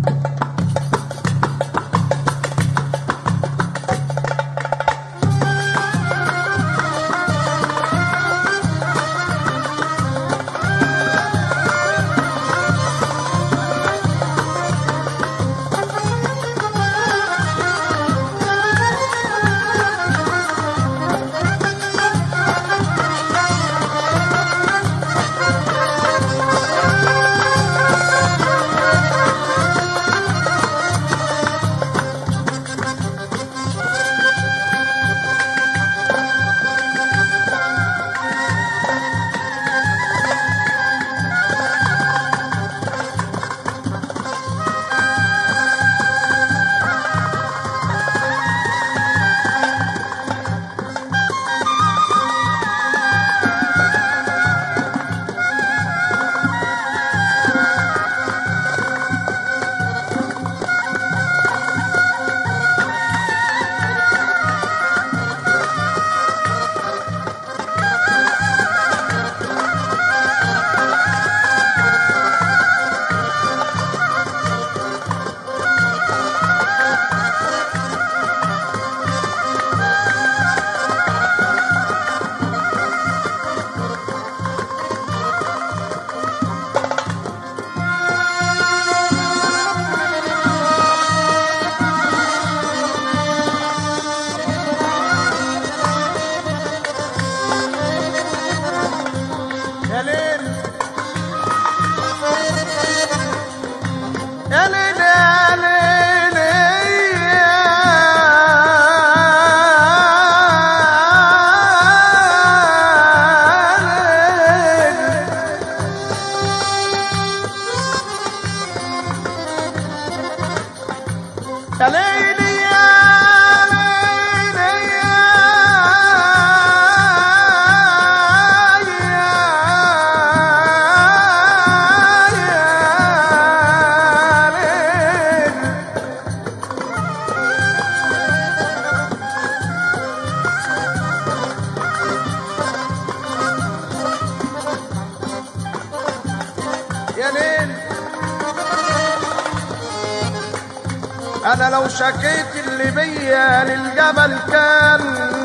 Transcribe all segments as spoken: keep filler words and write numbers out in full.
انا لو شكيت اللي بيا للجبل كان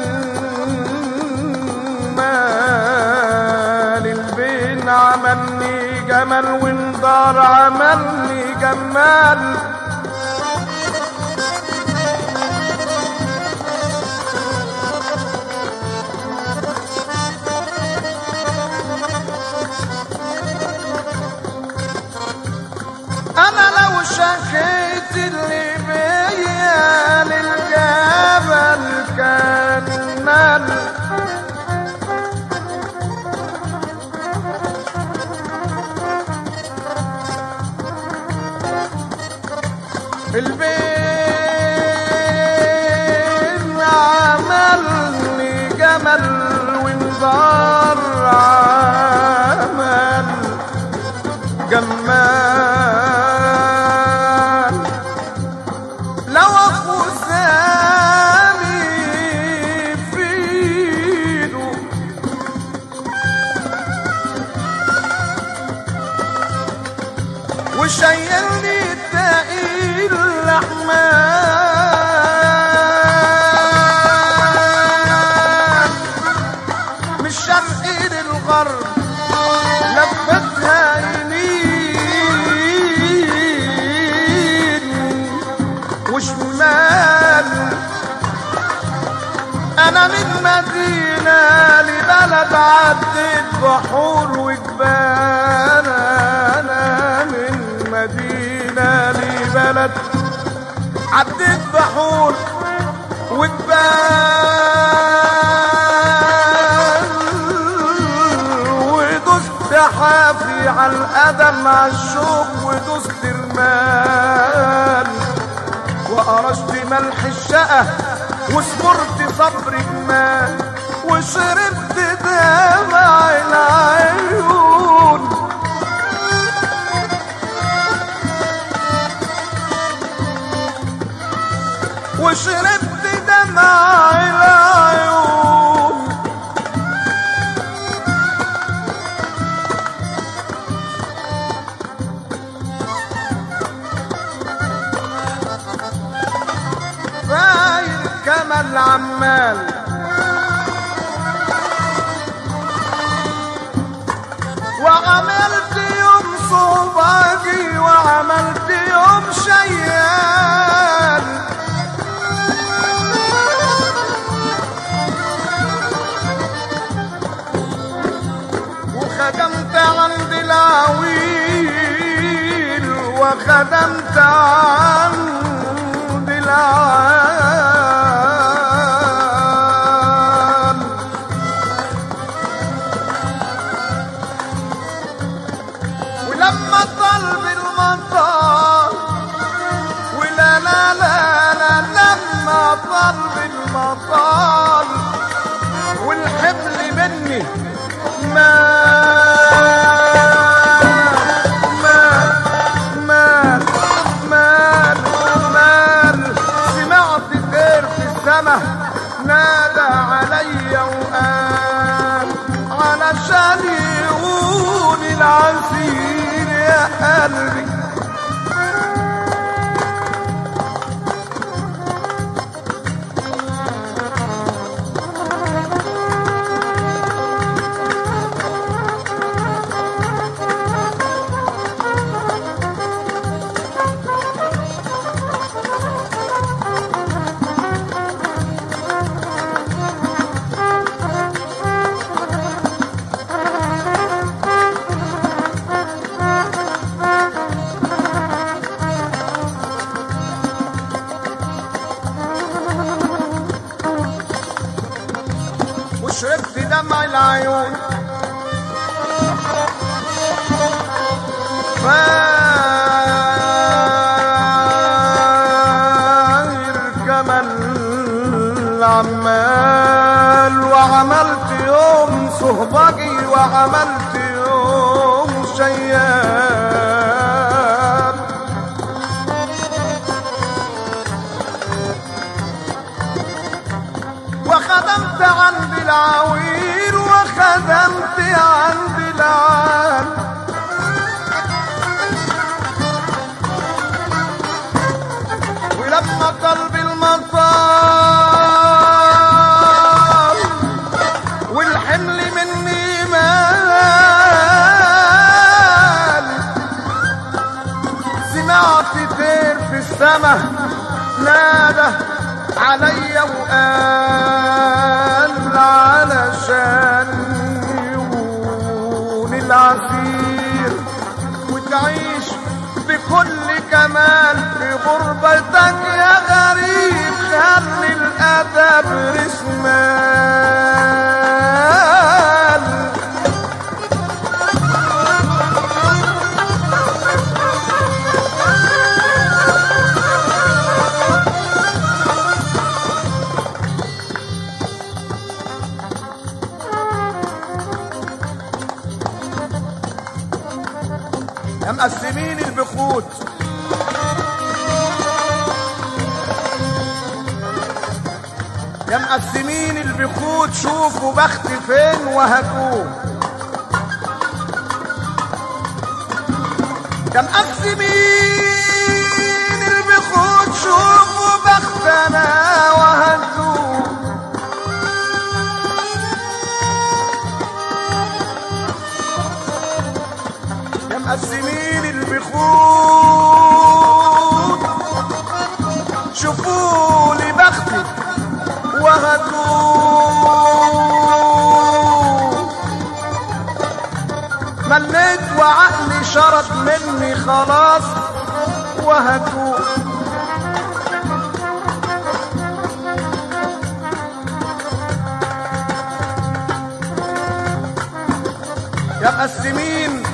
مال البين عملني جمل وانضار عملني جمال انا لو شكيت اللي بيا للجبل كان مال البين عملني جمل وانضار عمل جمال لو اخو سامي في ايده وشايلني تقيل الاحمال من الشرق للغرب لفتها وشمال انا من مدينة لبلد عدت بحور وجبال انا من مدينة لبلد عدت بحور وجبال ودوست حافي على القدم عالشوق ودوست رمال وقرشت ملح الشقة وصبرت صبر جمال وشربت دمع العيون وشربت دمع العيون الجمل عمال وعملت يوم صوباجي وعملت يوم شيال وخدمت عند العويل وخدمت عند العال ولما طلب المطار ولا لا لا لا لما طلب المطار والحبل مني مال مال مال مال مال سمعت طير في السما نادى عليا وقال علشان يقول العسير يا قلبي وشربت دمع العيون فاير جمل عمال وعملت يوم صهبجي وعملت يوم شياب وخدمت عند العويل وخدمت عند العال ولما طلب المطار والحمل مني مال سمعت طير في السما نادى عليا وقال علشان يقول العسير وتعيش بكل كمال في غربتك يا غريب خلي الأدب رسمال يا مقسمين البخوت يا مقسمين البخوت شوفوا بختي فين وهاتوه يا مقسمين البخوت شوفوا بختنا وهاتوه يا مقسمين البخوت شوفوا لي بختي وهاتوه مليت وعقلي شرط مني خلاص وهاتوه يا مقسمين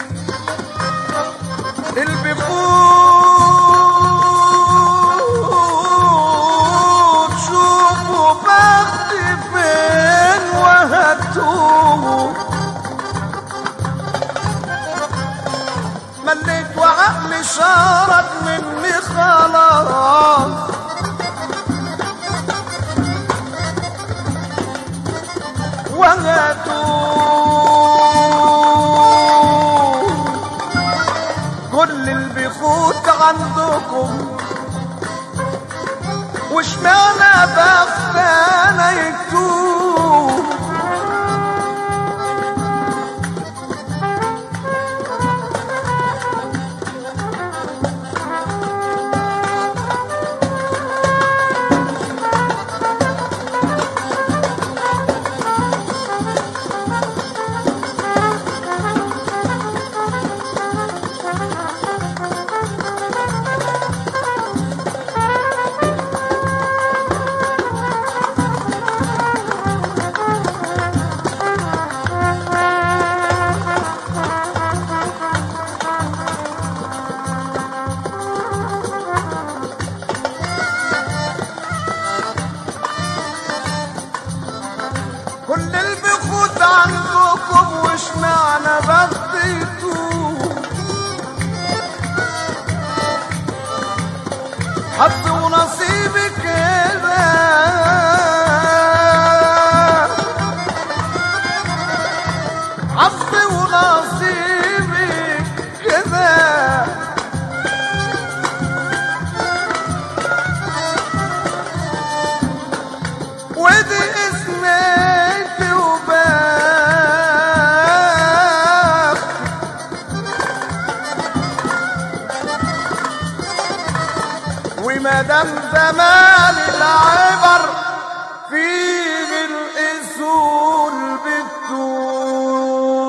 البخوت شوفوا بختي فين وهاتوه مليت وعقلي شارد مني خلاص وهاتوه كل البخوت عندكم وشمعنا بختنا يكتوب كل البخوت عندكم وشمعنا بخيتوا حظ ونصيبي كده حظ ونصيبي كده ودي اسمي ومادام زمان العبر في بالاصول بتدور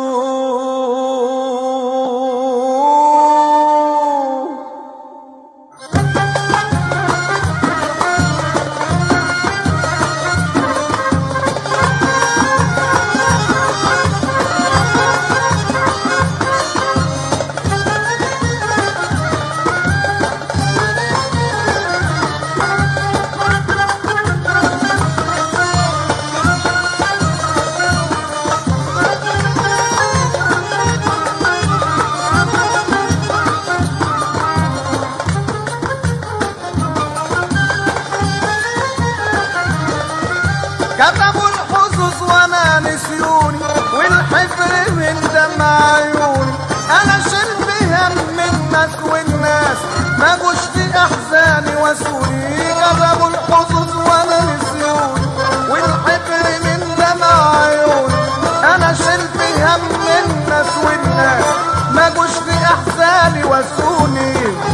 كتبوا الحظوظ وانا نسيوني والحفر من دمع عيوني انا شلت هم الناس والناس ما جوش في احزاني واسوني كتبوا الحظوظ وانا نسيوني والحفر من دمع عيوني انا شلت هم الناس والناس ما جوش في احزاني واسوني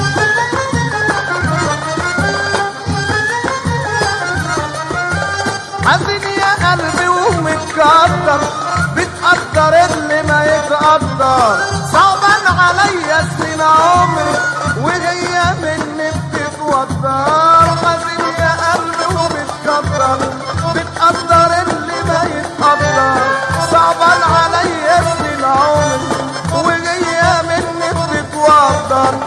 حزين يا قلبي ومتقدر بتقدر اللي ما يتقدر صعبان عليا سنين عمري وهي مني بتتوتر حزين يا قلبي ومتقدر بتقدر اللي ما يتقدر صعبان عليا سنين عمري وهي مني بتتوتر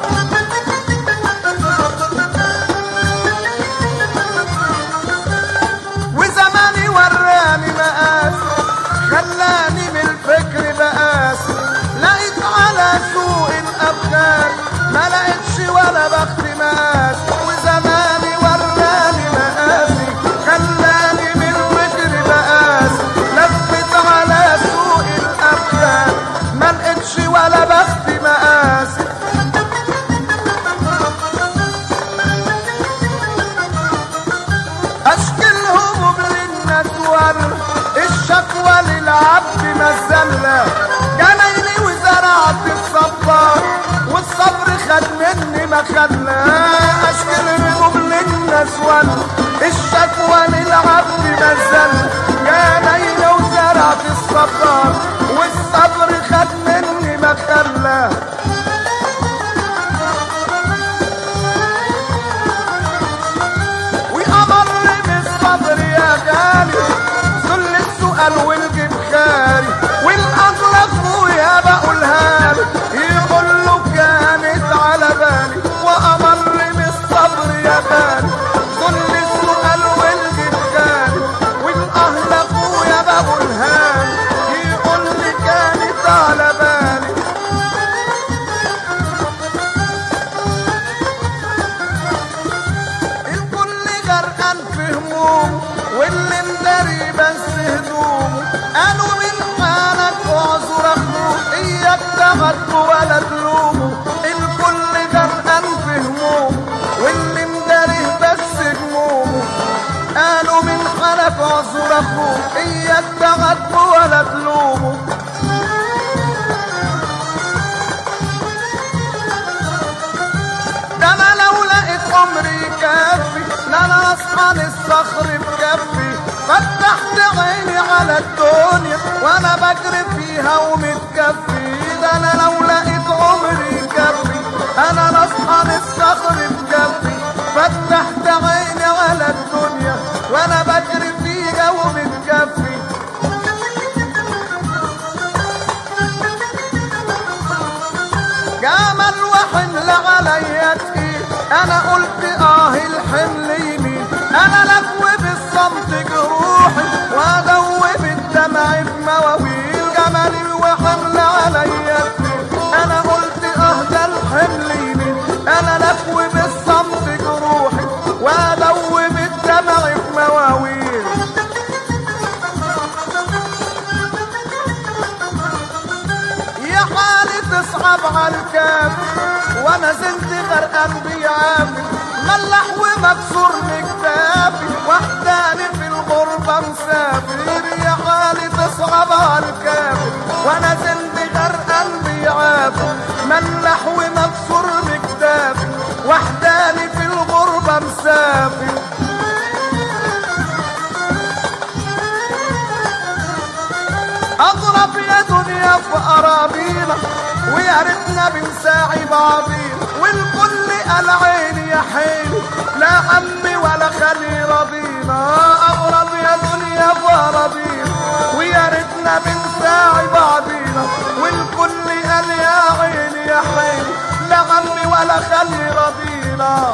خلاني من الفكر بقاس لقيت على سوق الأبخال ما لقيتش ولا بخت مقاس وزماني وراني مقاسي خلاني من الفكر بقاس لفت على سوق الأبخال ما لقيتش ولا بخت مقاسي أشكلهم للناس ورد الشكوى للعبد مزلة جنيني وزرعت الصبار والصبر خد مني ما خلى اشكلهم للناس ورد الشكوى للعبد مزلة جنيني وزرعت الصبار والصبر خد مني ما خلى وأمر بالصبر يا غالي والجيب خالي والاغلب خويا بقولها له يقول له كانت على بالي وامر بالصبر يا غالي كل السؤال والجيب خالي والاغلب خويا بقولها له يقول لي كانت على بالي الكل غرقان في هموم واللي مداري بس هدومه قالوا من حالك واعذر اخوك اياك تغدر ولا تلومه الكل غرقان في همومه واللي مداري بس همومه اخوك اياك تغدر ولا تلومه. ده انا لو لقيت عمري يكفي لا انا اصحى الصخر بكفي. فتحت عيني على الدنيا وانا بجري فيها ومتكفي. ده انا لو لقيت عمري يكفي انا اصحى الصخر بكفي. فتحت عيني على الدنيا وانا بجري فيها ومتكفي. جمل وحمل عليا تقيل انا قلت اه الحمل يمين. انا لكوي بالصمت جروحي وادوب الدمع بمواويل. جملي وحمل عليا تقيل انا قلت اه ده الحمل يمين. انا لكوي بالصمت جروحي وادوب الدمع بمواويل. يا حالي تصعب على الكافر وانا زنت غرقان بيعافر. ملح ومكسور مكتافي وحداني في الغربة مسافر. يا حالي تصعب على الكافر وانا زنت غرقان بيعافر. ملح ومكسور مكتافي وحداني في الغربة مسافر. اضرب يا دنيا في اراضينا ويا ريتنا بنساعي بعضينا. والكل قال عيني يا حيلي لا عمي ولا خلي رضينا. اضرب يا دنيا في اراضينا ويا ريتنا بنساعي بعضينا. والكل قال يا عيني يا حيلي لا عمي ولا خلي رضينا.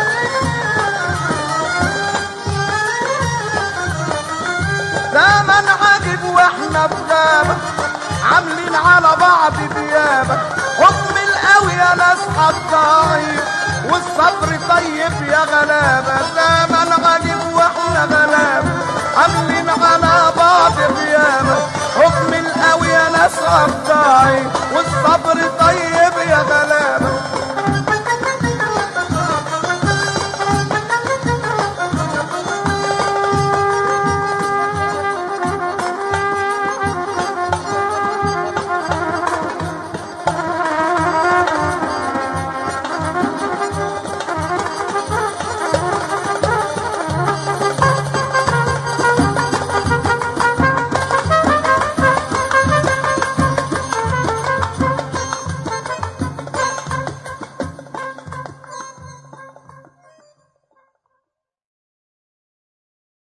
زمن عجب واحنا بغابة عاملين على بعض ديابة. حكم القوي يا ناس حطايب والصبر طيب يا غلابة. زمن عجب واحنا غلابة عاملين على بعض ديابة. حكم القوي يا ناس حطايب والصبر طيب